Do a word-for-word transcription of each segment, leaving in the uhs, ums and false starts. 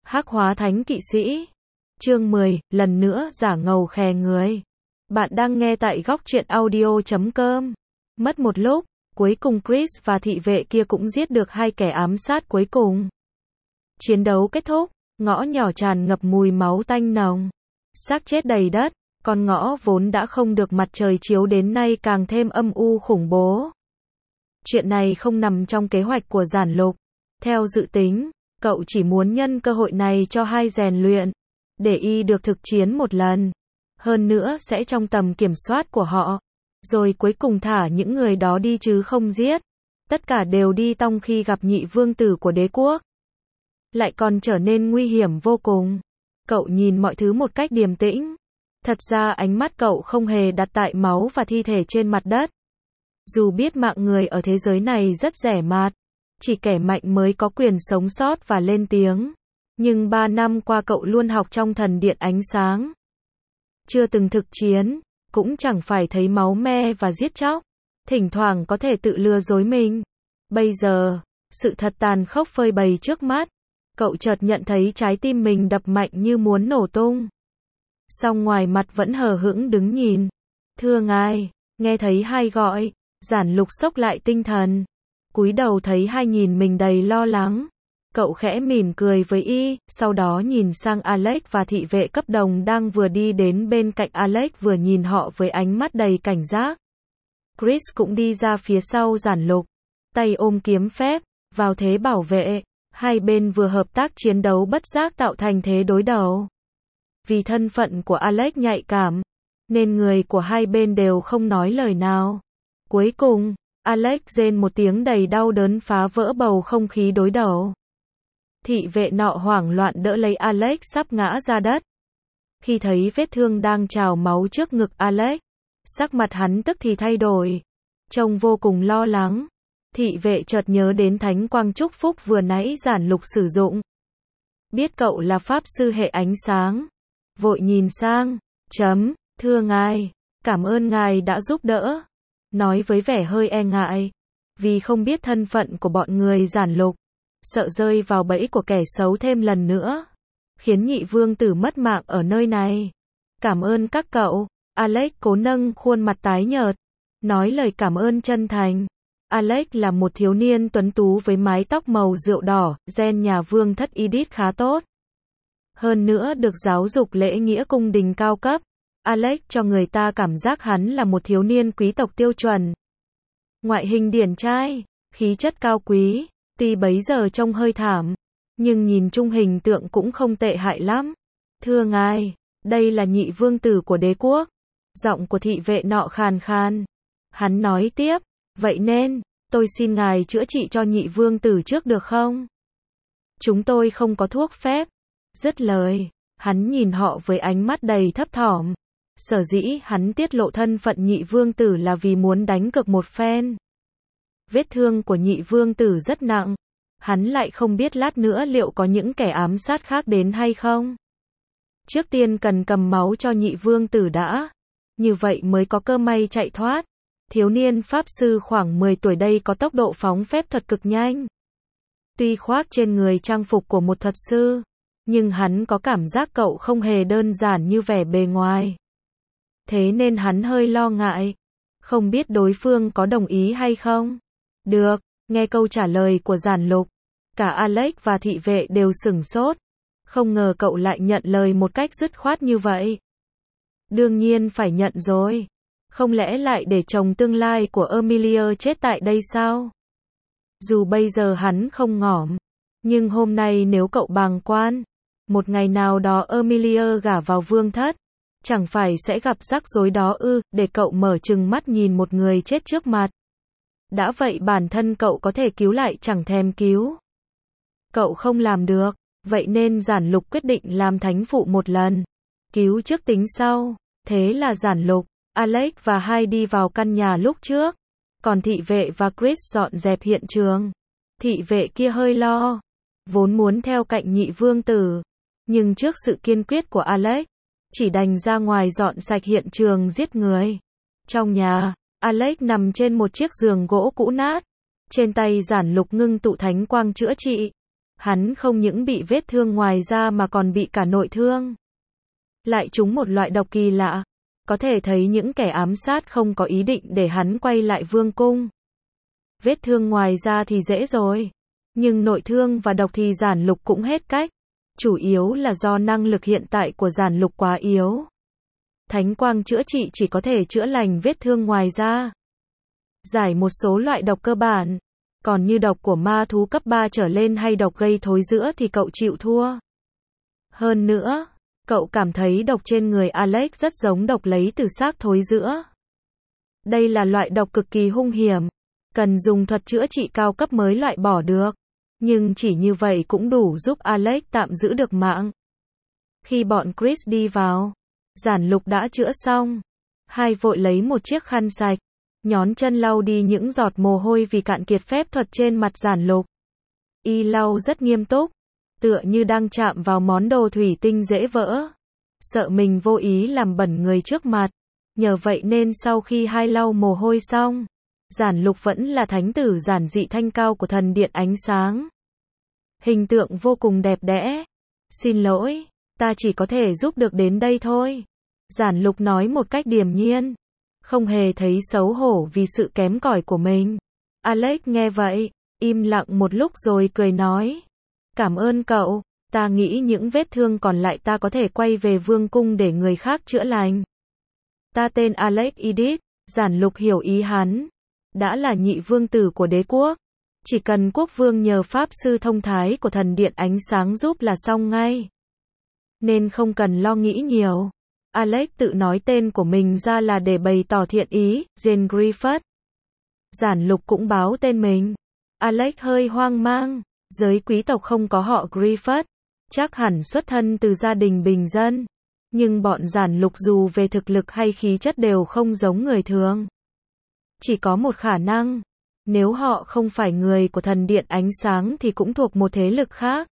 Hắc hóa thánh kỵ sĩ. Chương mười, lần nữa giả ngầu khè người. Bạn đang nghe tại góc truyện audio chấm com. Mất một lúc, cuối cùng Chris và thị vệ kia cũng giết được hai kẻ ám sát cuối cùng. Chiến đấu kết thúc, ngõ nhỏ tràn ngập mùi máu tanh nồng. Xác chết đầy đất, con ngõ vốn đã không được mặt trời chiếu đến nay càng thêm âm u khủng bố. Chuyện này không nằm trong kế hoạch của Giản Lục. Theo dự tính, cậu chỉ muốn nhân cơ hội này cho hai rèn luyện, để y được thực chiến một lần. Hơn nữa sẽ trong tầm kiểm soát của họ. Rồi cuối cùng thả những người đó đi chứ không giết. Tất cả đều đi tong khi gặp nhị vương tử của đế quốc. Lại còn trở nên nguy hiểm vô cùng. Cậu nhìn mọi thứ một cách điềm tĩnh. Thật ra ánh mắt cậu không hề đặt tại máu và thi thể trên mặt đất. Dù biết mạng người ở thế giới này rất rẻ mạt, chỉ kẻ mạnh mới có quyền sống sót và lên tiếng. Nhưng ba năm qua cậu luôn học trong thần điện ánh sáng. Chưa từng thực chiến, cũng chẳng phải thấy máu me và giết chóc. Thỉnh thoảng có thể tự lừa dối mình. Bây giờ, sự thật tàn khốc phơi bày trước mắt. Cậu chợt nhận thấy trái tim mình đập mạnh như muốn nổ tung. Song ngoài mặt vẫn hờ hững đứng nhìn. Thưa ngài, nghe thấy hai gọi, Giản Lục xốc lại tinh thần. Cúi đầu thấy hai nhìn mình đầy lo lắng. Cậu khẽ mỉm cười với y, sau đó nhìn sang Alex và thị vệ cấp đồng đang vừa đi đến bên cạnh Alex vừa nhìn họ với ánh mắt đầy cảnh giác. Chris cũng đi ra phía sau Giản Lục, tay ôm kiếm phép, vào thế bảo vệ. Hai bên vừa hợp tác chiến đấu bất giác tạo thành thế đối đầu. Vì thân phận của Alex nhạy cảm, nên người của hai bên đều không nói lời nào. Cuối cùng, Alex rên một tiếng đầy đau đớn phá vỡ bầu không khí đối đầu. Thị vệ nọ hoảng loạn đỡ lấy Alex sắp ngã ra đất. Khi thấy vết thương đang trào máu trước ngực Alex, sắc mặt hắn tức thì thay đổi, trông vô cùng lo lắng. Thị vệ chợt nhớ đến thánh quang chúc phúc vừa nãy Giản Lục sử dụng. Biết cậu là pháp sư hệ ánh sáng, vội nhìn sang, chấm, thưa ngài, cảm ơn ngài đã giúp đỡ. Nói với vẻ hơi e ngại, vì không biết thân phận của bọn người Giản Lục, sợ rơi vào bẫy của kẻ xấu thêm lần nữa, khiến nhị vương tử mất mạng ở nơi này. Cảm ơn các cậu. Alex cố nâng khuôn mặt tái nhợt, nói lời cảm ơn chân thành. Alex là một thiếu niên tuấn tú với mái tóc màu rượu đỏ, gen nhà vương thất Edith khá tốt. Hơn nữa được giáo dục lễ nghĩa cung đình cao cấp. Alex cho người ta cảm giác hắn là một thiếu niên quý tộc tiêu chuẩn. Ngoại hình điển trai, khí chất cao quý, tuy bấy giờ trông hơi thảm, nhưng nhìn chung hình tượng cũng không tệ hại lắm. Thưa ngài, đây là nhị vương tử của đế quốc. Giọng của thị vệ nọ khàn khan. Hắn nói tiếp, vậy nên, tôi xin ngài chữa trị cho nhị vương tử trước được không? Chúng tôi không có thuốc phép. Dứt lời, hắn nhìn họ với ánh mắt đầy thấp thỏm. Sở dĩ hắn tiết lộ thân phận nhị vương tử là vì muốn đánh cược một phen. Vết thương của nhị vương tử rất nặng. Hắn lại không biết lát nữa liệu có những kẻ ám sát khác đến hay không. Trước tiên cần cầm máu cho nhị vương tử đã. Như vậy mới có cơ may chạy thoát. Thiếu niên pháp sư khoảng mười tuổi đây có tốc độ phóng phép thuật cực nhanh. Tuy khoác trên người trang phục của một thuật sư, nhưng hắn có cảm giác cậu không hề đơn giản như vẻ bề ngoài. Thế nên hắn hơi lo ngại. Không biết đối phương có đồng ý hay không? Được, nghe câu trả lời của Giản Lục. Cả Alex và thị vệ đều sửng sốt. Không ngờ cậu lại nhận lời một cách dứt khoát như vậy. Đương nhiên phải nhận rồi. Không lẽ lại để chồng tương lai của Emilia chết tại đây sao? Dù bây giờ hắn không ngỏm, nhưng hôm nay nếu cậu bàng quan, một ngày nào đó Emilia gả vào vương thất, chẳng phải sẽ gặp rắc rối đó ư, để cậu mở trừng mắt nhìn một người chết trước mặt. Đã vậy bản thân cậu có thể cứu lại chẳng thèm cứu. Cậu không làm được, vậy nên Giản Lục quyết định làm thánh phụ một lần. Cứu trước tính sau, thế là Giản Lục, Alex và hai đi vào căn nhà lúc trước. Còn thị vệ và Chris dọn dẹp hiện trường. Thị vệ kia hơi lo, vốn muốn theo cạnh nhị vương tử, nhưng trước sự kiên quyết của Alex, chỉ đành ra ngoài dọn sạch hiện trường giết người. Trong nhà, Alex nằm trên một chiếc giường gỗ cũ nát. Trên tay Giản Lục ngưng tụ thánh quang chữa trị. Hắn không những bị vết thương ngoài da mà còn bị cả nội thương. Lại trúng một loại độc kỳ lạ. Có thể thấy những kẻ ám sát không có ý định để hắn quay lại vương cung. Vết thương ngoài da thì dễ rồi. Nhưng nội thương và độc thì Giản Lục cũng hết cách. Chủ yếu là do năng lực hiện tại của Giản Lục quá yếu. Thánh quang chữa trị chỉ có thể chữa lành vết thương ngoài da. Giải một số loại độc cơ bản. Còn như độc của ma thú cấp ba trở lên hay độc gây thối rữa thì cậu chịu thua. Hơn nữa, cậu cảm thấy độc trên người Alex rất giống độc lấy từ xác thối rữa. Đây là loại độc cực kỳ hung hiểm. Cần dùng thuật chữa trị cao cấp mới loại bỏ được. Nhưng chỉ như vậy cũng đủ giúp Alex tạm giữ được mạng. Khi bọn Chris đi vào, Giản Lục đã chữa xong. Hai vội lấy một chiếc khăn sạch, nhón chân lau đi những giọt mồ hôi vì cạn kiệt phép thuật trên mặt Giản Lục. Y lau rất nghiêm túc, tựa như đang chạm vào món đồ thủy tinh dễ vỡ. Sợ mình vô ý làm bẩn người trước mặt. Nhờ vậy nên sau khi hai lau mồ hôi xong, Giản Lục vẫn là thánh tử giản dị thanh cao của thần điện ánh sáng. Hình tượng vô cùng đẹp đẽ. Xin lỗi, ta chỉ có thể giúp được đến đây thôi. Giản Lục nói một cách điềm nhiên. Không hề thấy xấu hổ vì sự kém cỏi của mình. Alex nghe vậy, im lặng một lúc rồi cười nói. Cảm ơn cậu, ta nghĩ những vết thương còn lại ta có thể quay về vương cung để người khác chữa lành. Ta tên Alex Edith, Giản Lục hiểu ý hắn. Đã là nhị vương tử của đế quốc. Chỉ cần quốc vương nhờ pháp sư thông thái của thần điện ánh sáng giúp là xong ngay. Nên không cần lo nghĩ nhiều. Alex tự nói tên của mình ra là để bày tỏ thiện ý, Jane Griffith. Giản Lục cũng báo tên mình. Alex hơi hoang mang. Giới quý tộc không có họ Griffith. Chắc hẳn xuất thân từ gia đình bình dân. Nhưng bọn Giản Lục dù về thực lực hay khí chất đều không giống người thường. Chỉ có một khả năng. Nếu họ không phải người của thần điện ánh sáng thì cũng thuộc một thế lực khác.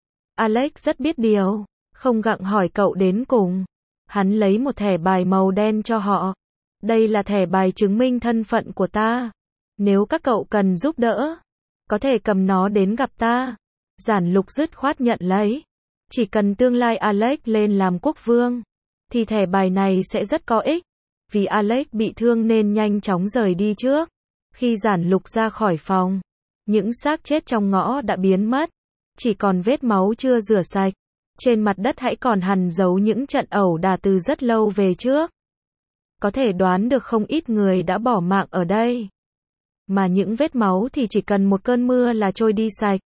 Alex rất biết điều. Không gặng hỏi cậu đến cùng. Hắn lấy một thẻ bài màu đen cho họ. Đây là thẻ bài chứng minh thân phận của ta. Nếu các cậu cần giúp đỡ, có thể cầm nó đến gặp ta. Giản Lục dứt khoát nhận lấy. Chỉ cần tương lai Alex lên làm quốc vương, thì thẻ bài này sẽ rất có ích. Vì Alex bị thương nên nhanh chóng rời đi trước. Khi Giản Lục ra khỏi phòng, những xác chết trong ngõ đã biến mất. Chỉ còn vết máu chưa rửa sạch. Trên mặt đất hãy còn hằn dấu những trận ẩu đả từ rất lâu về trước. Có thể đoán được không ít người đã bỏ mạng ở đây. Mà những vết máu thì chỉ cần một cơn mưa là trôi đi sạch.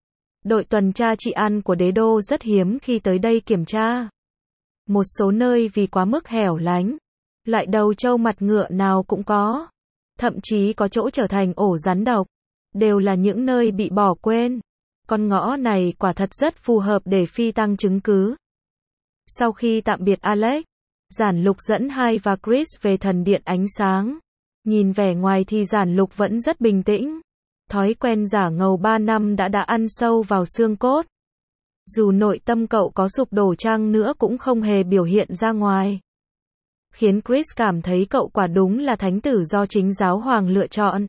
Đội tuần tra trị an của đế đô rất hiếm khi tới đây kiểm tra. Một số nơi vì quá mức hẻo lánh, loại đầu trâu mặt ngựa nào cũng có. Thậm chí có chỗ trở thành ổ rắn độc. Đều là những nơi bị bỏ quên. Con ngõ này quả thật rất phù hợp để phi tăng chứng cứ. Sau khi tạm biệt Alex, Giản Lục dẫn Hai và Chris về thần điện ánh sáng. Nhìn vẻ ngoài thì Giản Lục vẫn rất bình tĩnh. Thói quen giả ngầu ba năm đã đã ăn sâu vào xương cốt. Dù nội tâm cậu có sụp đổ chăng nữa cũng không hề biểu hiện ra ngoài. Khiến Chris cảm thấy cậu quả đúng là thánh tử do chính giáo hoàng lựa chọn.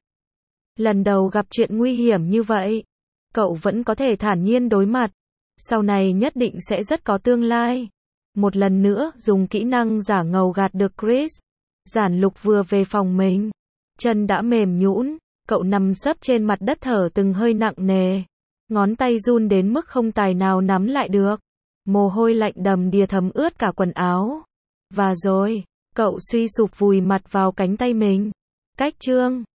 Lần đầu gặp chuyện nguy hiểm như vậy, cậu vẫn có thể thản nhiên đối mặt. Sau này nhất định sẽ rất có tương lai. Một lần nữa dùng kỹ năng giả ngầu gạt được Chris. Giản Lục vừa về phòng mình, chân đã mềm nhũn, cậu nằm sấp trên mặt đất thở từng hơi nặng nề. Ngón tay run đến mức không tài nào nắm lại được. Mồ hôi lạnh đầm đìa thấm ướt cả quần áo. Và rồi, cậu suy sụp vùi mặt vào cánh tay mình. Cách chương